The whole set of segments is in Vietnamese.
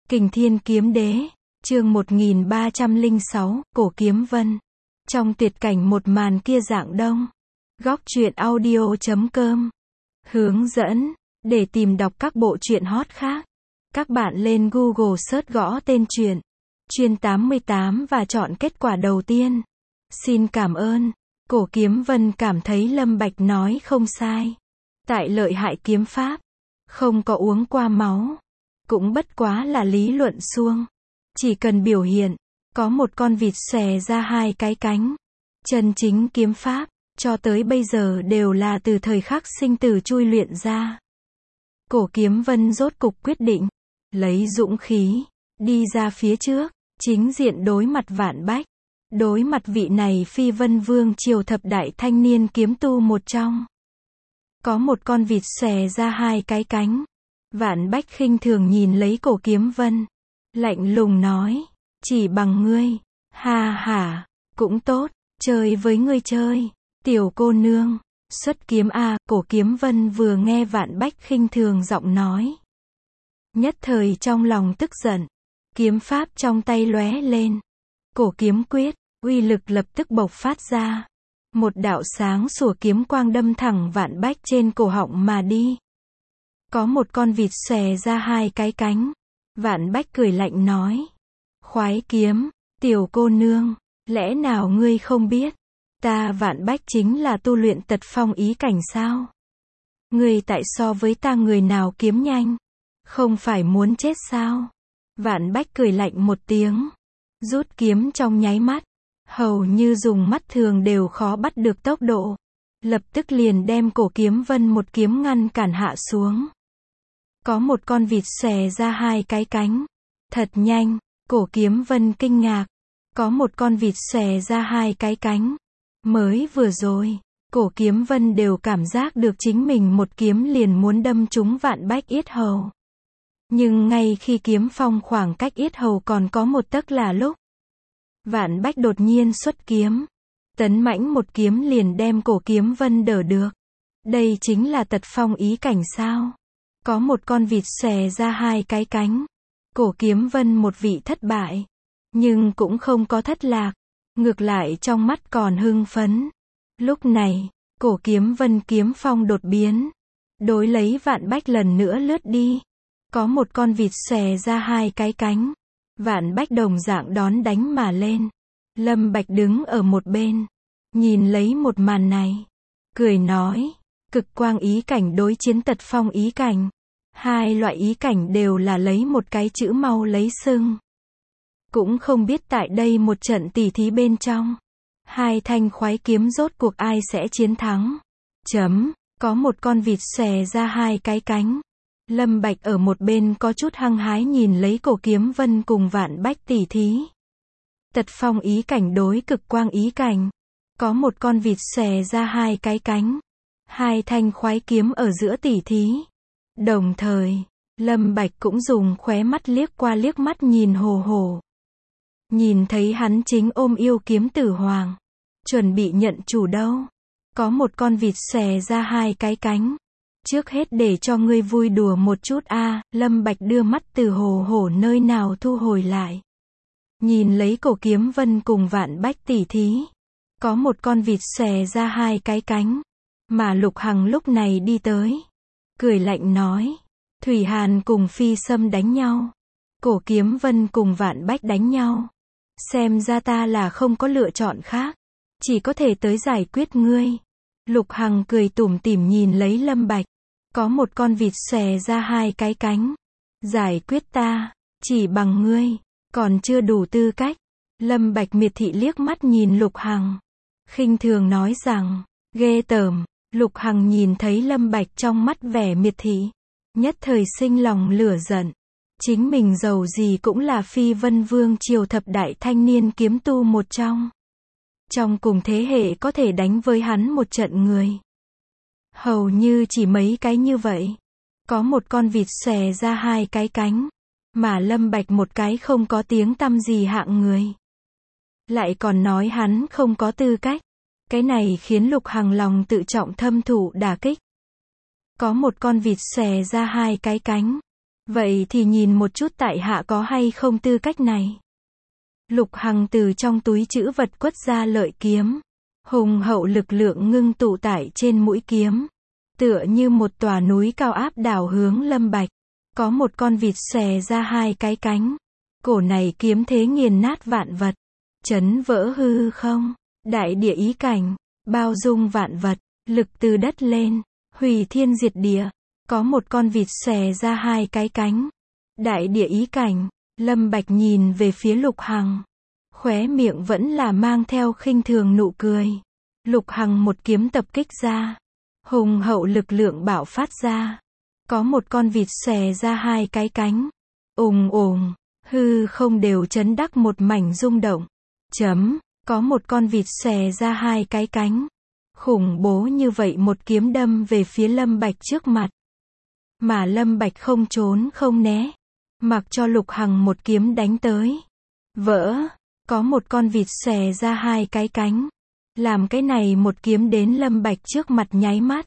Kình Thiên Kiếm Đế, chương 1306, Cổ Kiếm Vân. Trong tuyệt cảnh một màn kia dạng đông. Góc truyện audio.com. Hướng dẫn, để tìm đọc các bộ truyện hot khác. Các bạn lên Google search gõ tên truyện, Chuyên 88 và chọn kết quả đầu tiên. Xin cảm ơn. Cổ Kiếm Vân cảm thấy Lâm Bạch nói không sai. Tại lợi hại kiếm pháp, không có uống qua máu. Cũng bất quá là lý luận suông. Chỉ cần biểu hiện, có một con vịt xòe ra hai cái cánh. Chân chính kiếm pháp, cho tới bây giờ đều là từ thời khắc sinh tử chui luyện ra. Cổ Kiếm Vân rốt cục quyết định, lấy dũng khí, đi ra phía trước, chính diện đối mặt Vạn Bách. Đối mặt vị này Phi Vân Vương triều thập đại thanh niên kiếm tu một trong. Có một con vịt xòe ra hai cái cánh. Vạn Bách khinh thường nhìn lấy Cổ Kiếm Vân, lạnh lùng nói, chỉ bằng ngươi, ha ha, cũng tốt, chơi với ngươi chơi, tiểu cô nương, xuất kiếm a. Cổ Kiếm Vân vừa nghe Vạn Bách khinh thường giọng nói, nhất thời trong lòng tức giận, kiếm pháp trong tay lóe lên, Cổ Kiếm Quyết, uy lực lập tức bộc phát ra, một đạo sáng sủa kiếm quang đâm thẳng Vạn Bách trên cổ họng mà đi. Có một con vịt xòe ra hai cái cánh. Vạn Bách cười lạnh nói, khoái kiếm, tiểu cô nương, lẽ nào ngươi không biết, ta Vạn Bách chính là tu luyện tật phong ý cảnh sao? Ngươi tại so với ta người nào kiếm nhanh, không phải muốn chết sao? Vạn Bách cười lạnh một tiếng, rút kiếm trong nháy mắt, hầu như dùng mắt thường đều khó bắt được tốc độ, lập tức liền đem Cổ Kiếm Vân một kiếm ngăn cản hạ xuống. Có một con vịt xòe ra hai cái cánh. Thật nhanh, Cổ Kiếm Vân kinh ngạc. Có một con vịt xòe ra hai cái cánh. Mới vừa rồi, Cổ Kiếm Vân đều cảm giác được chính mình một kiếm liền muốn đâm trúng Vạn Bách yết hầu. Nhưng ngay khi kiếm phong khoảng cách yết hầu còn có một tấc là lúc, Vạn Bách đột nhiên xuất kiếm. Tấn mãnh một kiếm liền đem Cổ Kiếm Vân đỡ được. Đây chính là tật phong ý cảnh sao? Có một con vịt xòe ra hai cái cánh. Cổ Kiếm Vân một vị thất bại, nhưng cũng không có thất lạc, ngược lại trong mắt còn hưng phấn. Lúc này, Cổ Kiếm Vân kiếm phong đột biến, đối lấy Vạn Bách lần nữa lướt đi. Có một con vịt xòe ra hai cái cánh. Vạn Bách đồng dạng đón đánh mà lên. Lâm Bạch đứng ở một bên, nhìn lấy một màn này, cười nói, cực quang ý cảnh đối chiến tật phong ý cảnh. Hai loại ý cảnh đều là lấy một cái chữ mau lấy sưng. Cũng không biết tại đây một trận tỉ thí bên trong, hai thanh khoái kiếm rốt cuộc ai sẽ chiến thắng. Có một con vịt xòe ra hai cái cánh. Lâm Bạch ở một bên có chút hăng hái nhìn lấy Cổ Kiếm Vân cùng Vạn Bách tỉ thí. Tật phong ý cảnh đối cực quang ý cảnh. Có một con vịt xòe ra hai cái cánh. Hai thanh khoái kiếm ở giữa tỉ thí. Đồng thời, Lâm Bạch cũng dùng khóe mắt liếc qua liếc mắt nhìn Hồ Hồ. Nhìn thấy hắn chính ôm yêu kiếm tử hoàng, chuẩn bị nhận chủ đâu. Có một con vịt xòe ra hai cái cánh. Trước hết để cho ngươi vui đùa một chút a. Lâm Bạch đưa mắt từ Hồ Hồ nơi nào thu hồi lại. Nhìn lấy Cổ Kiếm Vân cùng Vạn Bách tỉ thí. Có một con vịt xòe ra hai cái cánh. Mà Lục Hằng lúc này đi tới, cười lạnh nói, Thủy Hàn cùng Phi Sâm đánh nhau, Cổ Kiếm Vân cùng Vạn Bách đánh nhau. Xem ra ta là không có lựa chọn khác, chỉ có thể tới giải quyết ngươi. Lục Hằng cười tủm tỉm nhìn lấy Lâm Bạch. Có một con vịt xòe ra hai cái cánh. Giải quyết ta, chỉ bằng ngươi, còn chưa đủ tư cách. Lâm Bạch miệt thị liếc mắt nhìn Lục Hằng, khinh thường nói rằng, ghê tởm. Lục Hằng nhìn thấy Lâm Bạch trong mắt vẻ miệt thị, nhất thời sinh lòng lửa giận. Chính mình dầu gì cũng là Phi Vân Vương triều thập đại thanh niên kiếm tu một trong. Trong cùng thế hệ có thể đánh với hắn một trận người. Hầu như chỉ mấy cái như vậy. Có một con vịt xòe ra hai cái cánh. Mà Lâm Bạch một cái không có tiếng tăm gì hạng người. Lại còn nói hắn không có tư cách. Cái này khiến Lục Hằng lòng tự trọng thâm thụ đả kích. Có một con vịt xòe ra hai cái cánh. Vậy thì nhìn một chút tại hạ có hay không tư cách này. Lục Hằng từ trong túi trữ vật quất ra lợi kiếm. Hùng hậu lực lượng ngưng tụ tại trên mũi kiếm. Tựa như một tòa núi cao áp đảo hướng Lâm Bạch. Có một con vịt xòe ra hai cái cánh. Cổ này kiếm thế nghiền nát vạn vật. Chấn vỡ hư không. Đại địa ý cảnh. Bao dung vạn vật. Lực từ đất lên. Hủy thiên diệt địa. Có một con vịt xòe ra hai cái cánh. Đại địa ý cảnh. Lâm Bạch nhìn về phía Lục Hằng. Khóe miệng vẫn là mang theo khinh thường nụ cười. Lục Hằng một kiếm tập kích ra. Hùng hậu lực lượng bạo phát ra. Có một con vịt xòe ra hai cái cánh. Ùng ùng. Hư không đều chấn đắc một mảnh rung động. Có một con vịt xòe ra hai cái cánh. Khủng bố như vậy một kiếm đâm về phía Lâm Bạch trước mặt. Mà Lâm Bạch không trốn không né. Mặc cho Lục Hằng một kiếm đánh tới. Vỡ. Có một con vịt xòe ra hai cái cánh. Làm cái này một kiếm đến Lâm Bạch trước mặt nháy mắt.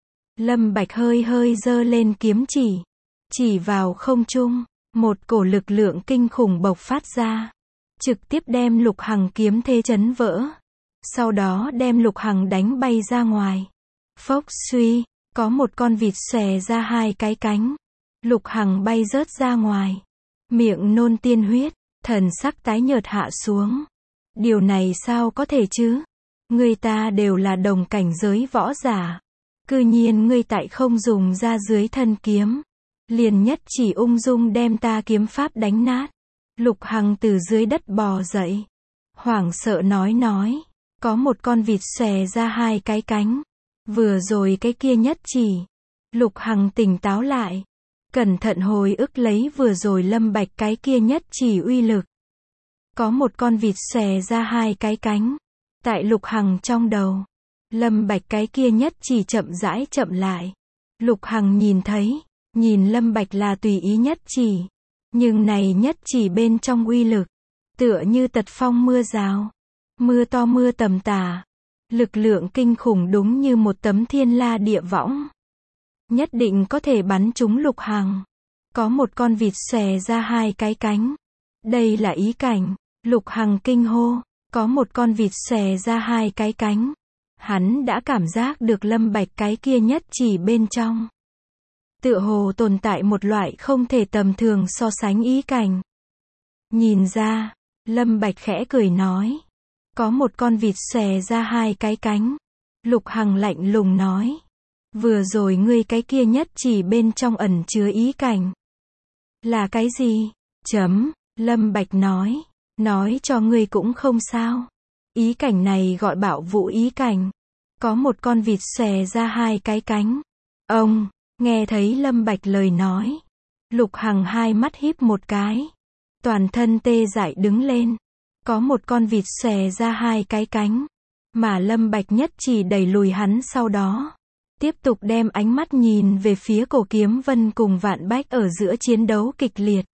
Lâm Bạch hơi hơi giơ lên kiếm chỉ. Chỉ vào không trung. Một cổ lực lượng kinh khủng bộc phát ra. Trực tiếp đem Lục Hằng kiếm thế chấn vỡ. Sau đó đem Lục Hằng đánh bay ra ngoài. Phốc suy. Có một con vịt xòe ra hai cái cánh. Lục Hằng bay rớt ra ngoài. Miệng nôn tiên huyết. Thần sắc tái nhợt hạ xuống. Điều này sao có thể chứ? Người ta đều là đồng cảnh giới võ giả. Cư nhiên ngươi tại không dùng ra dưới thân kiếm. Liền nhất chỉ ung dung đem ta kiếm pháp đánh nát. Lục Hằng từ dưới đất bò dậy. Hoảng sợ nói. Có một con vịt xòe ra hai cái cánh. Vừa rồi cái kia nhất chỉ. Lục Hằng tỉnh táo lại. Cẩn thận hồi ức lấy vừa rồi Lâm Bạch cái kia nhất chỉ uy lực. Có một con vịt xòe ra hai cái cánh. Tại Lục Hằng trong đầu. Lâm Bạch cái kia nhất chỉ chậm rãi chậm lại. Lục Hằng nhìn thấy. Nhìn Lâm Bạch là tùy ý nhất chỉ. Nhưng này nhất chỉ bên trong uy lực. Tựa như tật phong mưa rào. Mưa to mưa tầm tả. Lực lượng kinh khủng đúng như một tấm thiên la địa võng. Nhất định có thể bắn trúng Lục Hằng. Có một con vịt xòe ra hai cái cánh. Đây là ý cảnh. Lục Hằng kinh hô. Có một con vịt xòe ra hai cái cánh. Hắn đã cảm giác được Lâm Bạch cái kia nhất chỉ bên trong. Tựa hồ tồn tại một loại không thể tầm thường so sánh ý cảnh. Nhìn ra. Lâm Bạch khẽ cười nói. Có một con vịt xòe ra hai cái cánh. Lục Hằng lạnh lùng nói. Vừa rồi ngươi cái kia nhất chỉ bên trong ẩn chứa ý cảnh. Là cái gì? Lâm Bạch nói. Nói cho ngươi cũng không sao. Ý cảnh này gọi Bạo Vũ ý cảnh. Có một con vịt xòe ra hai cái cánh. Ông, nghe thấy Lâm Bạch lời nói. Lục Hằng hai mắt híp một cái. Toàn thân tê dại đứng lên. Có một con vịt xòe ra hai cái cánh. Mà Lâm Bạch nhất chỉ đẩy lùi hắn sau đó. Tiếp tục đem ánh mắt nhìn về phía Cổ Kiếm Vân cùng Vạn Bách ở giữa chiến đấu kịch liệt.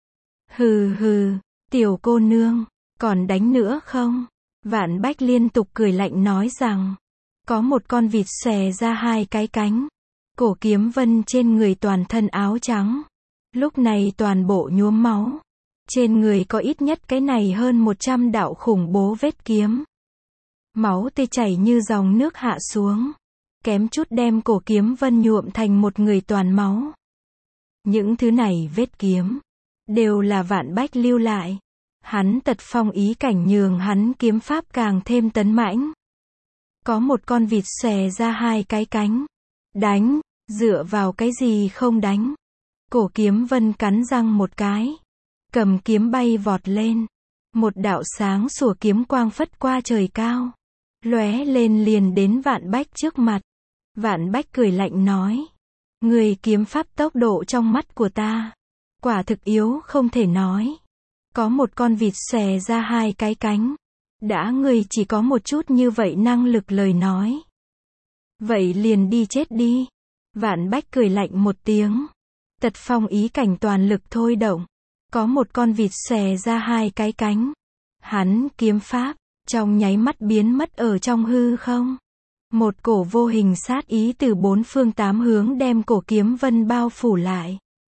Hừ, tiểu cô nương, còn đánh nữa không? Vạn Bách liên tục cười lạnh nói rằng. Có một con vịt xòe ra hai cái cánh. Cổ Kiếm Vân trên người toàn thân áo trắng. Lúc này toàn bộ nhuốm máu. Trên người có ít nhất cái này hơn 100 đạo khủng bố vết kiếm. Máu tươi chảy như dòng nước hạ xuống. Kém chút đem Cổ Kiếm Vân nhuộm thành một người toàn máu. Những thứ này vết kiếm. Đều là Vạn Bách lưu lại. Hắn tật phong ý cảnh nhường hắn kiếm pháp càng thêm tấn mãnh. Có một con vịt xòe ra hai cái cánh. Đánh, dựa vào cái gì không đánh. Cổ Kiếm Vân cắn răng một cái. Cầm kiếm bay vọt lên. Một đạo sáng sủa kiếm quang phất qua trời cao. Lóe lên liền đến Vạn Bách trước mặt. Vạn Bách cười lạnh nói. Người kiếm pháp tốc độ trong mắt của ta. Quả thực yếu không thể nói. Có một con vịt xòe ra hai cái cánh. Đã ngươi chỉ có một chút như vậy năng lực lời nói. Vậy liền đi chết đi. Vạn Bách cười lạnh một tiếng. Tật phong ý cảnh toàn lực thôi động. Có một con vịt xòe ra hai cái cánh. Hắn kiếm pháp, trong nháy mắt biến mất ở trong hư không. Một cổ vô hình sát ý từ bốn phương tám hướng đem Cổ Kiếm Vân bao phủ lại.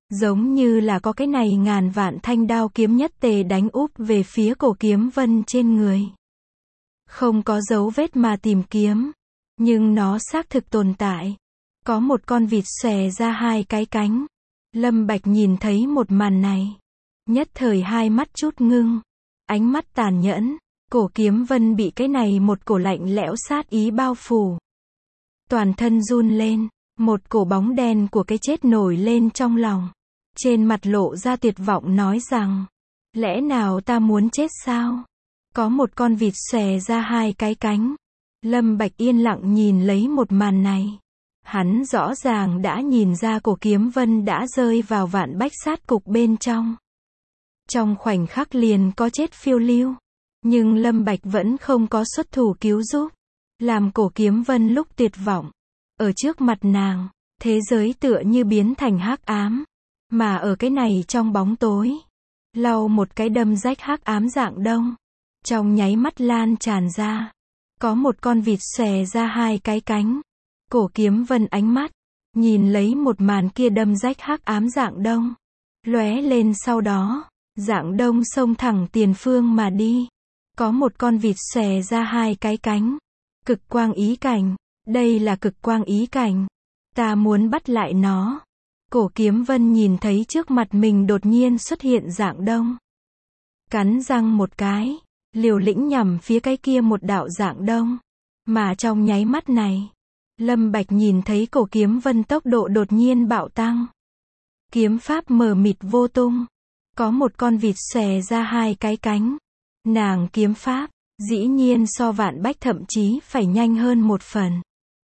Giống như là có cái này ngàn vạn thanh đao kiếm nhất tề đánh úp về phía Cổ Kiếm Vân trên người. Không có dấu vết mà tìm kiếm, nhưng nó xác thực tồn tại. Có một con vịt xòe ra hai cái cánh. Lâm Bạch nhìn thấy một màn này, nhất thời hai mắt chút ngưng, ánh mắt tàn nhẫn. Cổ Kiếm Vân bị cái này một cổ lạnh lẽo sát ý bao phủ. Toàn thân run lên, một cổ bóng đen của cái chết nổi lên trong lòng. Trên mặt lộ ra tuyệt vọng nói rằng, lẽ nào ta muốn chết sao? Có một con vịt xòe ra hai cái cánh. Lâm Bạch yên lặng nhìn lấy một màn này. Hắn rõ ràng đã nhìn ra Cổ Kiếm Vân đã rơi vào vạn bách sát cục bên trong. Trong khoảnh khắc liền có chết phiêu lưu. Nhưng Lâm Bạch vẫn không có xuất thủ cứu giúp. Làm Cổ Kiếm Vân lúc tuyệt vọng. Ở trước mặt nàng, thế giới tựa như biến thành hắc ám. Mà ở cái này trong bóng tối, lau một cái đâm rách hắc ám dạng đông. Trong nháy mắt lan tràn ra. Có một con vịt xòe ra hai cái cánh. Cổ Kiếm Vân ánh mắt, nhìn lấy một màn kia đâm rách hắc ám dạng đông. Lóe lên sau đó, dạng đông xông thẳng tiền phương mà đi. Có một con vịt xòe ra hai cái cánh. Cực quang ý cảnh. Đây là cực quang ý cảnh. Ta muốn bắt lại nó. Cổ Kiếm Vân nhìn thấy trước mặt mình đột nhiên xuất hiện dạng đông. Cắn răng một cái, liều lĩnh nhằm phía cái kia một đạo dạng đông. Mà trong nháy mắt này, Lâm Bạch nhìn thấy Cổ Kiếm Vân tốc độ đột nhiên bạo tăng. Kiếm pháp mờ mịt vô tung. Có một con vịt xòe ra hai cái cánh. Nàng kiếm pháp, dĩ nhiên so Vạn Bách thậm chí phải nhanh hơn một phần.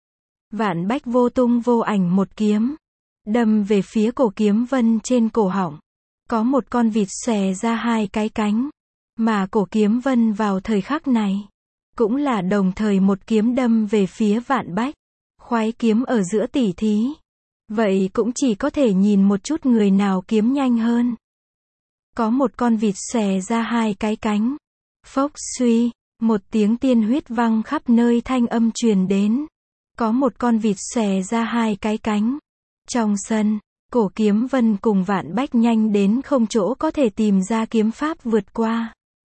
Vạn Bách vô tung vô ảnh một kiếm, đâm về phía Cổ Kiếm Vân trên cổ họng. Có một con vịt xòe ra hai cái cánh. Mà Cổ Kiếm Vân vào thời khắc này, cũng là đồng thời một kiếm đâm về phía Vạn Bách. Khoái kiếm ở giữa tỉ thí. Vậy cũng chỉ có thể nhìn một chút người nào kiếm nhanh hơn. Có một con vịt xòe ra hai cái cánh. Phốc suy, một tiếng tiên huyết văng khắp nơi thanh âm truyền đến. Có một con vịt xòe ra hai cái cánh. Trong sân, Cổ Kiếm Vân cùng Vạn Bách nhanh đến không chỗ có thể tìm ra kiếm pháp vượt qua.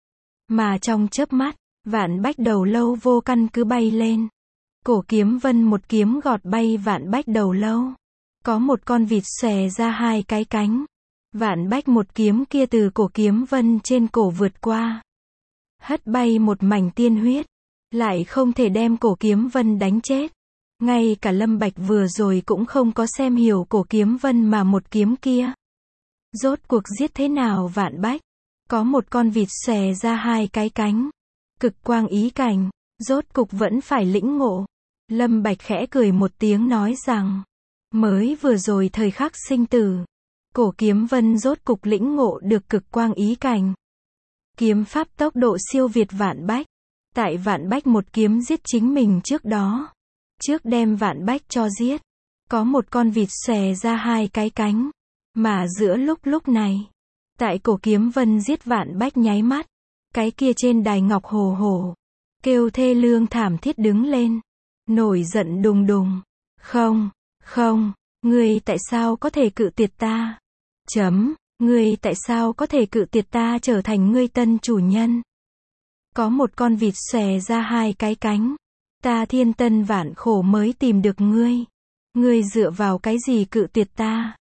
Mà trong chớp mắt, Vạn Bách đầu lâu vô căn cứ bay lên. Cổ Kiếm Vân một kiếm gọt bay Vạn Bách đầu lâu. Có một con vịt xòe ra hai cái cánh. Vạn Bách một kiếm kia từ Cổ Kiếm Vân trên cổ vượt qua. Hất bay một mảnh tiên huyết. Lại không thể đem Cổ Kiếm Vân đánh chết. Ngay cả Lâm Bạch vừa rồi cũng không có xem hiểu Cổ Kiếm Vân mà một kiếm kia. Rốt cuộc giết thế nào Vạn Bách? Có một con vịt xòe ra hai cái cánh. Cực quang ý cảnh. Rốt cục vẫn phải lĩnh ngộ. Lâm Bạch khẽ cười một tiếng nói rằng, mới vừa rồi thời khắc sinh tử, Cổ Kiếm Vân rốt cục lĩnh ngộ được cực quang ý cảnh. Kiếm pháp tốc độ siêu việt Vạn Bách. Tại Vạn Bách một kiếm giết chính mình trước đó, trước đem Vạn Bách cho giết, có một con vịt xòe ra hai cái cánh. Mà giữa lúc này, tại Cổ Kiếm Vân giết Vạn Bách nháy mắt, cái kia trên đài ngọc hồ hồ, kêu thê lương thảm thiết đứng lên. Nổi giận đùng đùng. Không, ngươi tại sao có thể cự tuyệt ta? Ngươi tại sao có thể cự tuyệt ta trở thành ngươi tân chủ nhân? Có một con vịt xòe ra hai cái cánh. Ta thiên tân vạn khổ mới tìm được ngươi. Ngươi dựa vào cái gì cự tuyệt ta?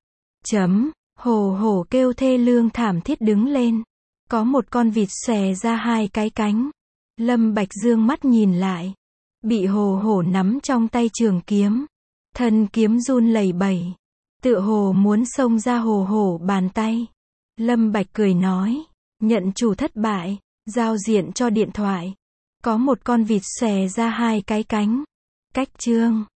Hồ hồ kêu thê lương thảm thiết đứng lên. Có một con vịt xòe ra hai cái cánh. Lâm Bạch dương mắt nhìn lại. Bị hồ hổ nắm trong tay trường kiếm. Thân kiếm run lẩy bẩy. Tựa hồ muốn xông ra hồ hổ bàn tay. Lâm Bạch cười nói. Nhận chủ thất bại. Giao diện cho điện thoại. Có một con vịt xòe ra hai cái cánh. Cách chương.